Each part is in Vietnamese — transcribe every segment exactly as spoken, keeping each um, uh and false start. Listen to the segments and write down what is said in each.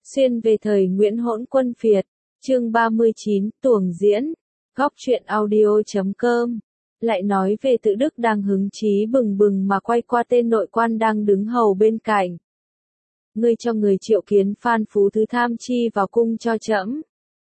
Xuyên về thời Nguyễn Hỗn Quân Phiệt, chương ba mươi chín, tuồng diễn, góc truyện audio chấm com. Lại nói về Tự Đức đang hứng chí bừng bừng mà quay qua tên nội quan đang đứng hầu bên cạnh. Ngươi cho người triệu kiến Phan Phú Thứ tham chi vào cung cho trẫm.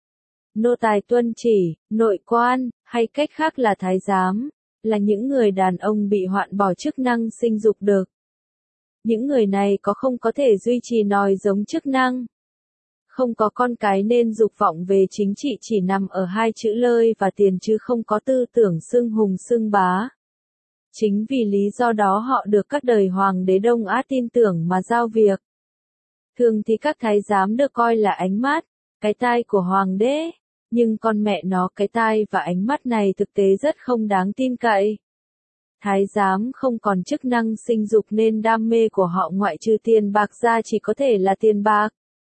Nô tài tuân chỉ. Nội quan, hay cách khác là thái giám, là những người đàn ông bị hoạn bỏ chức năng sinh dục được. Những người này có không có thể duy trì nòi giống chức năng. Không có con cái nên dục vọng về chính trị chỉ nằm ở hai chữ lơi và tiền chứ không có tư tưởng xưng hùng xưng bá. Chính vì lý do đó họ được các đời hoàng đế Đông Á tin tưởng mà giao việc. Thường thì các thái giám được coi là ánh mắt, cái tai của hoàng đế, nhưng con mẹ nó cái tai và ánh mắt này thực tế rất không đáng tin cậy. Thái giám không còn chức năng sinh dục nên đam mê của họ ngoại trừ tiền bạc ra chỉ có thể là tiền bạc.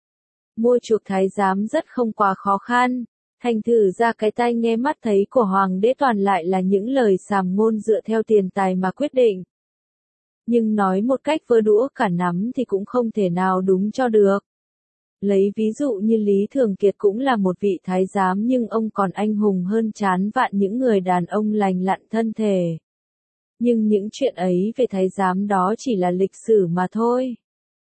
Mua chuộc thái giám rất không quá khó khăn, thành thử ra cái tai nghe mắt thấy của hoàng đế toàn lại là những lời sàm ngôn dựa theo tiền tài mà quyết định. Nhưng nói một cách vơ đũa cả nắm thì cũng không thể nào đúng cho được. Lấy ví dụ như Lý Thường Kiệt cũng là một vị thái giám nhưng ông còn anh hùng hơn chán vạn những người đàn ông lành lặn thân thể. Nhưng những chuyện ấy về thái giám đó chỉ là lịch sử mà thôi.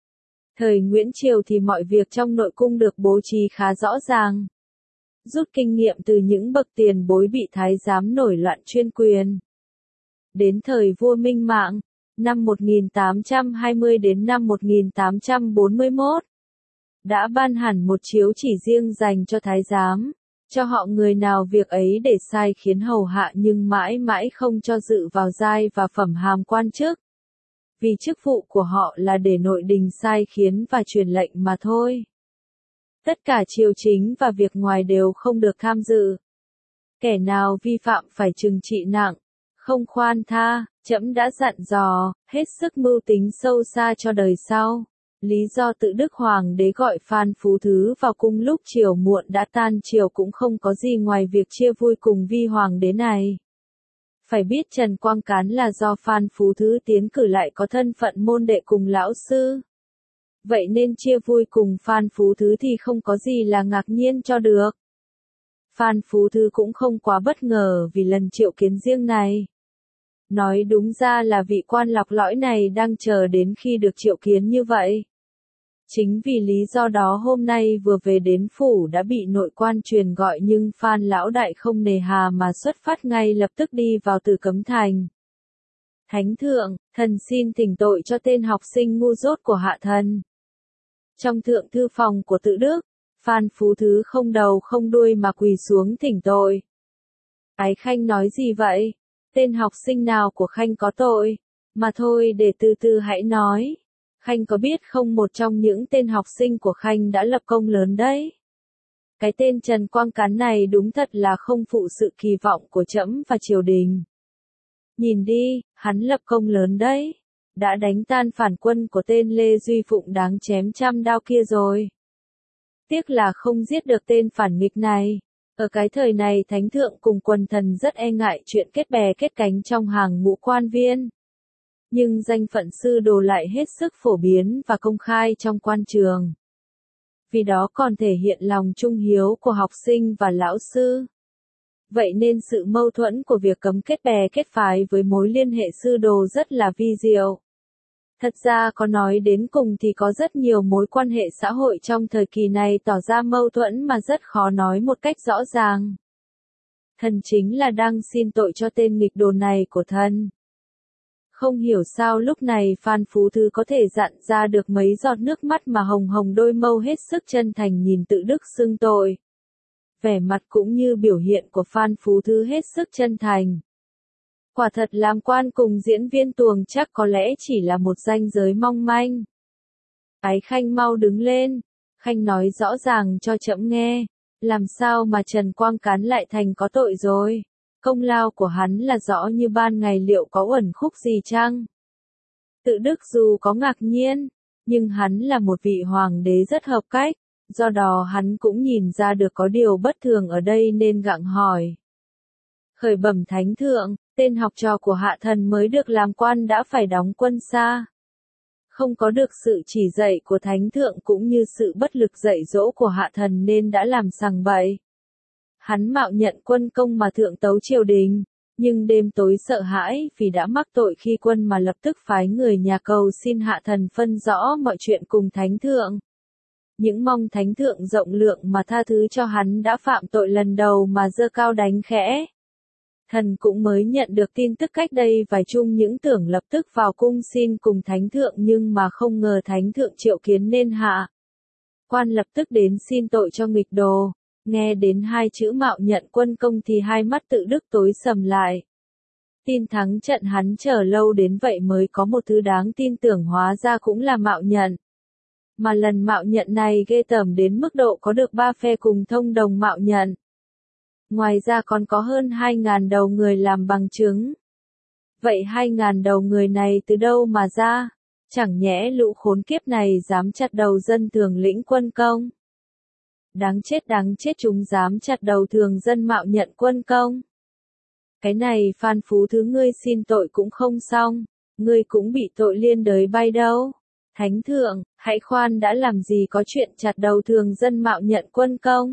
Thời Nguyễn Triều thì mọi việc trong nội cung được bố trí khá rõ ràng. Rút kinh nghiệm từ những bậc tiền bối bị thái giám nổi loạn chuyên quyền. Đến thời vua Minh Mạng, năm một nghìn tám trăm hai mươi đến năm một nghìn tám trăm bốn mươi mốt, đã ban hẳn một chiếu chỉ riêng dành cho thái giám, cho họ người nào việc ấy để sai khiến hầu hạ nhưng mãi mãi không cho dự vào giai và phẩm hàm quan chức. Vì chức vụ của họ là để nội đình sai khiến và truyền lệnh mà thôi. Tất cả triều chính và việc ngoài đều không được tham dự. Kẻ nào vi phạm phải trừng trị nặng, không khoan tha, trẫm đã dặn dò, hết sức mưu tính sâu xa cho đời sau. Lý do Tự Đức Hoàng đế gọi Phan Phú Thứ vào cung lúc chiều muộn đã tan chiều cũng không có gì ngoài việc chia vui cùng vi hoàng đế này. Phải biết Trần Quang Cán là do Phan Phú Thứ tiến cử lại có thân phận môn đệ cùng lão sư. Vậy nên chia vui cùng Phan Phú Thứ thì không có gì là ngạc nhiên cho được. Phan Phú Thứ cũng không quá bất ngờ vì lần triệu kiến riêng này. Nói đúng ra là vị quan lọc lõi này đang chờ đến khi được triệu kiến như vậy. Chính vì lý do đó hôm nay vừa về đến phủ đã bị nội quan truyền gọi nhưng Phan lão đại không nề hà mà xuất phát ngay lập tức đi vào Tử Cấm Thành. Thánh thượng, thần xin thỉnh tội cho tên học sinh ngu dốt của hạ thần. Trong thượng thư phòng của Tự Đức, Phan Phú Thứ không đầu không đuôi mà quỳ xuống thỉnh tội. Ái Khanh nói gì vậy? Tên học sinh nào của Khanh có tội? Mà thôi để từ từ hãy nói. Khanh có biết không, một trong những tên học sinh của Khanh đã lập công lớn đấy. Cái tên Trần Quang Cán này đúng thật là không phụ sự kỳ vọng của trẫm và triều đình. Nhìn đi, hắn lập công lớn đấy. Đã đánh tan phản quân của tên Lê Duy Phụng đáng chém trăm đao kia rồi. Tiếc là không giết được tên phản nghịch này. Ở cái thời này thánh thượng cùng quần thần rất e ngại chuyện kết bè kết cánh trong hàng ngũ quan viên. Nhưng danh phận sư đồ lại hết sức phổ biến và công khai trong quan trường. Vì đó còn thể hiện lòng trung hiếu của học sinh và lão sư. Vậy nên sự mâu thuẫn của việc cấm kết bè kết phái với mối liên hệ sư đồ rất là vi diệu. Thật ra có nói đến cùng thì có rất nhiều mối quan hệ xã hội trong thời kỳ này tỏ ra mâu thuẫn mà rất khó nói một cách rõ ràng. Thần chính là đang xin tội cho tên nghịch đồ này của thần. Không hiểu sao lúc này Phan Phú Thứ có thể dặn ra được mấy giọt nước mắt mà hồng hồng đôi mâu hết sức chân thành nhìn Tự Đức xưng tội. Vẻ mặt cũng như biểu hiện của Phan Phú Thứ hết sức chân thành. Quả thật làm quan cùng diễn viên tuồng chắc có lẽ chỉ là một ranh giới mong manh. Ái Khanh mau đứng lên, Khanh nói rõ ràng cho trẫm nghe, làm sao mà Trần Quang Cán lại thành có tội rồi? Công lao của hắn là rõ như ban ngày, liệu có uẩn khúc gì chăng? Tự Đức dù có ngạc nhiên, nhưng hắn là một vị hoàng đế rất hợp cách, do đó hắn cũng nhìn ra được có điều bất thường ở đây nên gặng hỏi. Khởi bẩm thánh thượng, tên học trò của hạ thần mới được làm quan đã phải đóng quân xa. Không có được sự chỉ dạy của thánh thượng cũng như sự bất lực dạy dỗ của hạ thần nên đã làm sằng bậy. Hắn mạo nhận quân công mà thượng tấu triều đình, nhưng đêm tối sợ hãi vì đã mắc tội khi quân mà lập tức phái người nhà cầu xin hạ thần phân rõ mọi chuyện cùng thánh thượng. Những mong thánh thượng rộng lượng mà tha thứ cho hắn đã phạm tội lần đầu mà giơ cao đánh khẽ. Thần cũng mới nhận được tin tức cách đây vài chung những tưởng lập tức vào cung xin cùng thánh thượng nhưng mà không ngờ thánh thượng triệu kiến nên hạ. Quan lập tức đến xin tội cho nghịch đồ, nghe đến hai chữ mạo nhận quân công thì hai mắt tự đức tối sầm lại. Tin thắng trận hắn chờ lâu đến vậy mới có một thứ đáng tin tưởng hóa ra cũng là mạo nhận. Mà lần mạo nhận này ghê tởm đến mức độ có được ba phe cùng thông đồng mạo nhận. Ngoài ra còn có hơn hai ngàn đầu người làm bằng chứng. Vậy hai ngàn đầu người này từ đâu mà ra? Chẳng nhẽ lũ khốn kiếp này dám chặt đầu dân thường lĩnh quân công? Đáng chết đáng chết chúng dám chặt đầu thường dân mạo nhận quân công. Cái này Phan Phú Thứ ngươi xin tội cũng không xong, ngươi cũng bị tội liên đới bay đâu. Thánh thượng, hãy khoan đã làm gì có chuyện chặt đầu thường dân mạo nhận quân công.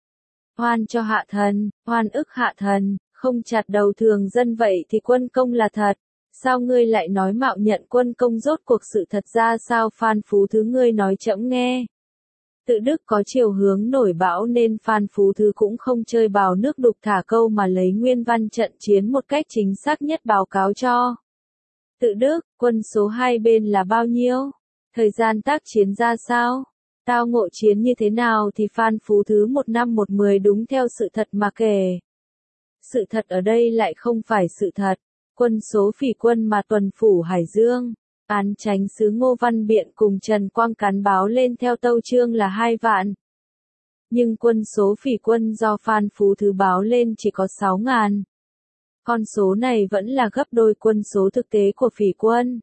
Oan cho hạ thần, oan ức hạ thần, không chặt đầu thường dân vậy thì quân công là thật. Sao ngươi lại nói mạo nhận quân công rốt cuộc sự thật ra sao Phan Phú Thứ ngươi nói chậm nghe. Tự đức có chiều hướng nổi bão nên Phan Phú Thứ cũng không chơi bào nước đục thả câu mà lấy nguyên văn trận chiến một cách chính xác nhất báo cáo cho. Tự đức, quân số hai bên là bao nhiêu? Thời gian tác chiến ra sao? Tao ngộ chiến như thế nào thì Phan Phú Thứ một năm một mười đúng theo sự thật mà kể. Sự thật ở đây lại không phải sự thật. Quân số phỉ quân mà tuần phủ Hải Dương, án chánh sứ Ngô Văn Biện cùng Trần Quang Cán báo lên theo tâu chương là hai vạn. Nhưng quân số phỉ quân do Phan Phú Thứ báo lên chỉ có sáu ngàn. Con số này vẫn là gấp đôi quân số thực tế của phỉ quân.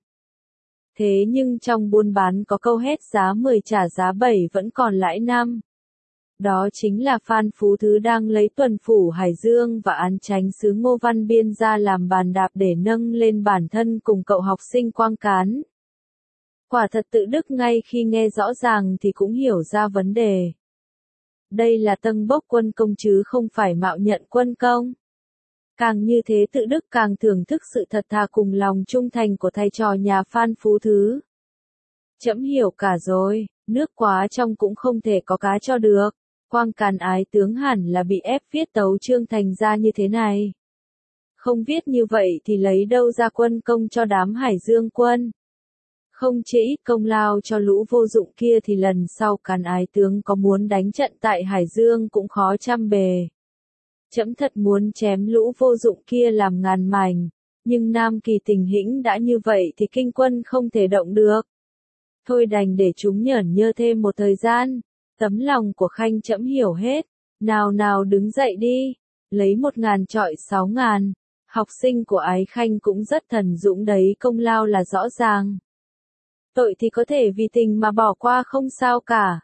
Thế nhưng trong buôn bán có câu hết giá mười trả giá bảy vẫn còn lãi năm. Đó chính là Phan Phú Thứ đang lấy tuần phủ Hải Dương và án chánh sứ Ngô Văn Biên ra làm bàn đạp để nâng lên bản thân cùng cậu học sinh Quang Cán. Quả thật tự đức ngay khi nghe rõ ràng thì cũng hiểu ra vấn đề. Đây là tâng bốc quân công chứ không phải mạo nhận quân công. Càng như thế tự đức càng thưởng thức sự thật thà cùng lòng trung thành của thầy trò nhà Phan Phú Thứ. Trẫm hiểu cả rồi, nước quá trong cũng không thể có cá cho được. Quang Càn ái tướng hẳn là bị ép viết tấu chương thành ra như thế này. Không viết như vậy thì lấy đâu ra quân công cho đám Hải Dương quân. Không chỉ ít công lao cho lũ vô dụng kia thì lần sau Càn ái tướng có muốn đánh trận tại Hải Dương cũng khó trăm bề. Trẫm thật muốn chém lũ vô dụng kia làm ngàn mảnh, nhưng Nam Kỳ tình hĩnh đã như vậy thì kinh quân không thể động được. Thôi đành để chúng nhởn nhơ thêm một thời gian. Tấm lòng của Khanh trẫm hiểu hết, nào nào đứng dậy đi, lấy một ngàn trọi sáu ngàn, học sinh của Ái Khanh cũng rất thần dũng đấy công lao là rõ ràng. Tội thì có thể vì tình mà bỏ qua không sao cả.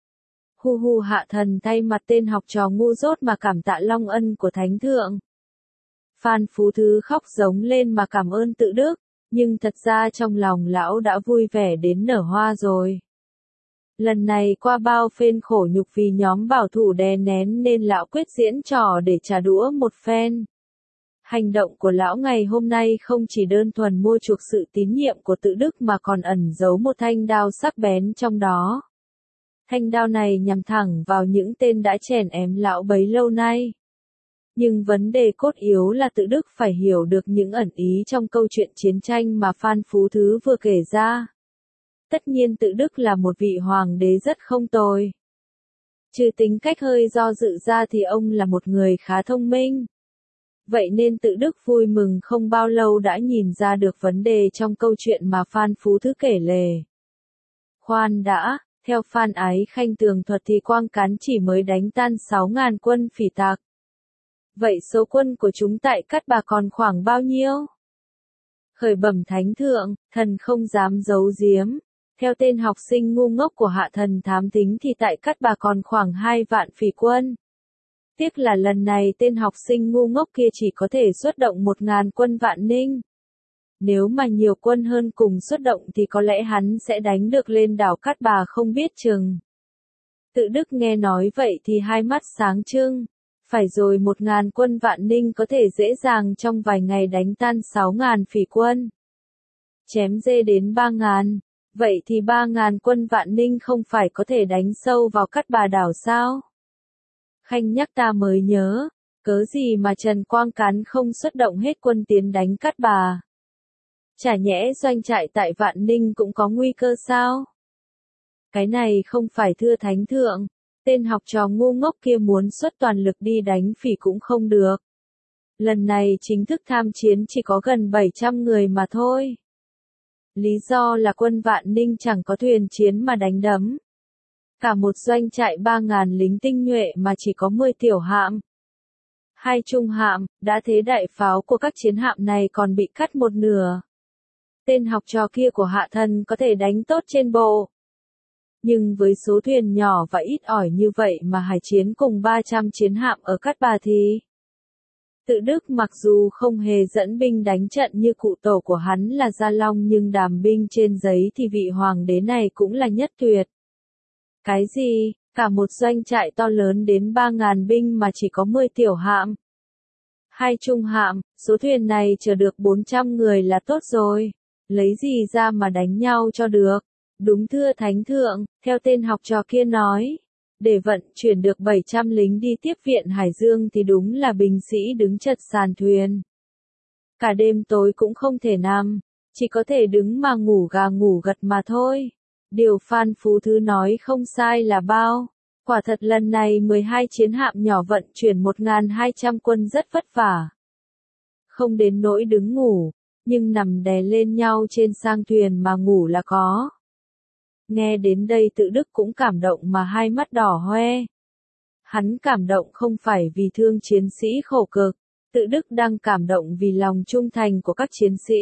Hu hu hạ thần thay mặt tên học trò ngu dốt mà cảm tạ long ân của Thánh Thượng. Phan Phú Thứ khóc giống lên mà cảm ơn tự đức, nhưng thật ra trong lòng lão đã vui vẻ đến nở hoa rồi. Lần này qua bao phen khổ nhục vì nhóm bảo thủ đè nén nên lão quyết diễn trò để trả đũa một phen. Hành động của lão ngày hôm nay không chỉ đơn thuần mua chuộc sự tín nhiệm của tự đức mà còn ẩn giấu một thanh đao sắc bén trong đó. Thanh đao này nhằm thẳng vào những tên đã chèn ém lão bấy lâu nay. Nhưng vấn đề cốt yếu là tự đức phải hiểu được những ẩn ý trong câu chuyện chiến tranh mà Phan Phú Thứ vừa kể ra. Tất nhiên tự đức là một vị hoàng đế rất không tồi. Trừ tính cách hơi do dự ra thì ông là một người khá thông minh. Vậy nên tự đức vui mừng không bao lâu đã nhìn ra được vấn đề trong câu chuyện mà Phan Phú Thứ kể lể. Khoan đã, theo Phan Ái Khanh tường thuật thì Quang Cán chỉ mới đánh tan sáu ngàn quân phỉ tặc. Vậy số quân của chúng tại Cát Bà còn khoảng bao nhiêu? Khởi bẩm Thánh Thượng, thần không dám giấu giếm. Theo tên học sinh ngu ngốc của hạ thần thám tính thì tại Cát Bà còn khoảng hai vạn phỉ quân. Tiếc là lần này tên học sinh ngu ngốc kia chỉ có thể xuất động một ngàn quân Vạn Ninh. Nếu mà nhiều quân hơn cùng xuất động thì có lẽ hắn sẽ đánh được lên đảo Cát Bà không biết chừng. Tự Đức nghe nói vậy thì hai mắt sáng trưng. Phải rồi, một ngàn quân Vạn Ninh có thể dễ dàng trong vài ngày đánh tan sáu ngàn phỉ quân. Chém dê đến ba ngàn. Vậy thì ba ngàn quân Vạn Ninh không phải có thể đánh sâu vào Cát Bà đảo sao? Khanh nhắc ta mới nhớ, cớ gì mà Trần Quang Cán không xuất động hết quân tiến đánh Cát Bà? Chả nhẽ doanh trại tại Vạn Ninh cũng có nguy cơ sao? Cái này không phải thưa thánh thượng, tên học trò ngu ngốc kia muốn xuất toàn lực đi đánh phỉ cũng không được. Lần này chính thức tham chiến chỉ có gần bảy trăm người mà thôi. Lý do là quân Vạn Ninh chẳng có thuyền chiến mà đánh đấm. Cả một doanh trại ba ngàn lính tinh nhuệ mà chỉ có mười tiểu hạm. Hai trung hạm, đã thế đại pháo của các chiến hạm này còn bị cắt một nửa. Tên học trò kia của Hạ Thần có thể đánh tốt trên bộ. Nhưng với số thuyền nhỏ và ít ỏi như vậy mà hải chiến cùng ba trăm chiến hạm ở Cát Bà thì... Tự Đức mặc dù không hề dẫn binh đánh trận như cụ tổ của hắn là Gia Long nhưng đàm binh trên giấy thì vị hoàng đế này cũng là nhất tuyệt. Cái gì, cả một doanh trại to lớn đến ba ngàn binh mà chỉ có mười tiểu hạm. Hai trung hạm, số thuyền này chở được bốn trăm người là tốt rồi. Lấy gì ra mà đánh nhau cho được. Đúng thưa thánh thượng, theo tên học trò kia nói. Để vận chuyển được bảy trăm lính đi tiếp viện Hải Dương thì đúng là binh sĩ đứng chật sàn thuyền. Cả đêm tối cũng không thể nằm, chỉ có thể đứng mà ngủ gà ngủ gật mà thôi. Điều Phan Phú Thứ nói không sai là bao. Quả thật lần này mười hai chiến hạm nhỏ vận chuyển một nghìn hai trăm quân rất vất vả. Không đến nỗi đứng ngủ, nhưng nằm đè lên nhau trên sang thuyền mà ngủ là có. Nghe đến đây Tự Đức cũng cảm động mà hai mắt đỏ hoe. Hắn cảm động không phải vì thương chiến sĩ khổ cực, Tự Đức đang cảm động vì lòng trung thành của các chiến sĩ.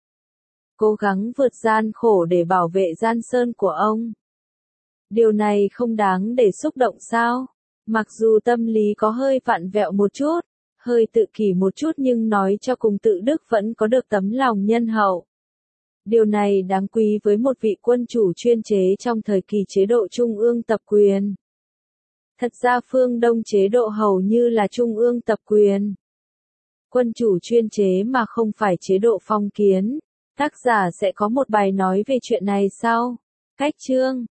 Cố gắng vượt gian khổ để bảo vệ Giang Sơn của ông. Điều này không đáng để xúc động sao? Mặc dù tâm lý có hơi vặn vẹo một chút, hơi tự kỷ một chút nhưng nói cho cùng Tự Đức vẫn có được tấm lòng nhân hậu. Điều này đáng quý với một vị quân chủ chuyên chế trong thời kỳ chế độ trung ương tập quyền. Thật ra phương Đông chế độ hầu như là trung ương tập quyền. Quân chủ chuyên chế mà không phải chế độ phong kiến. Tác giả sẽ có một bài nói về chuyện này sau. Cách chương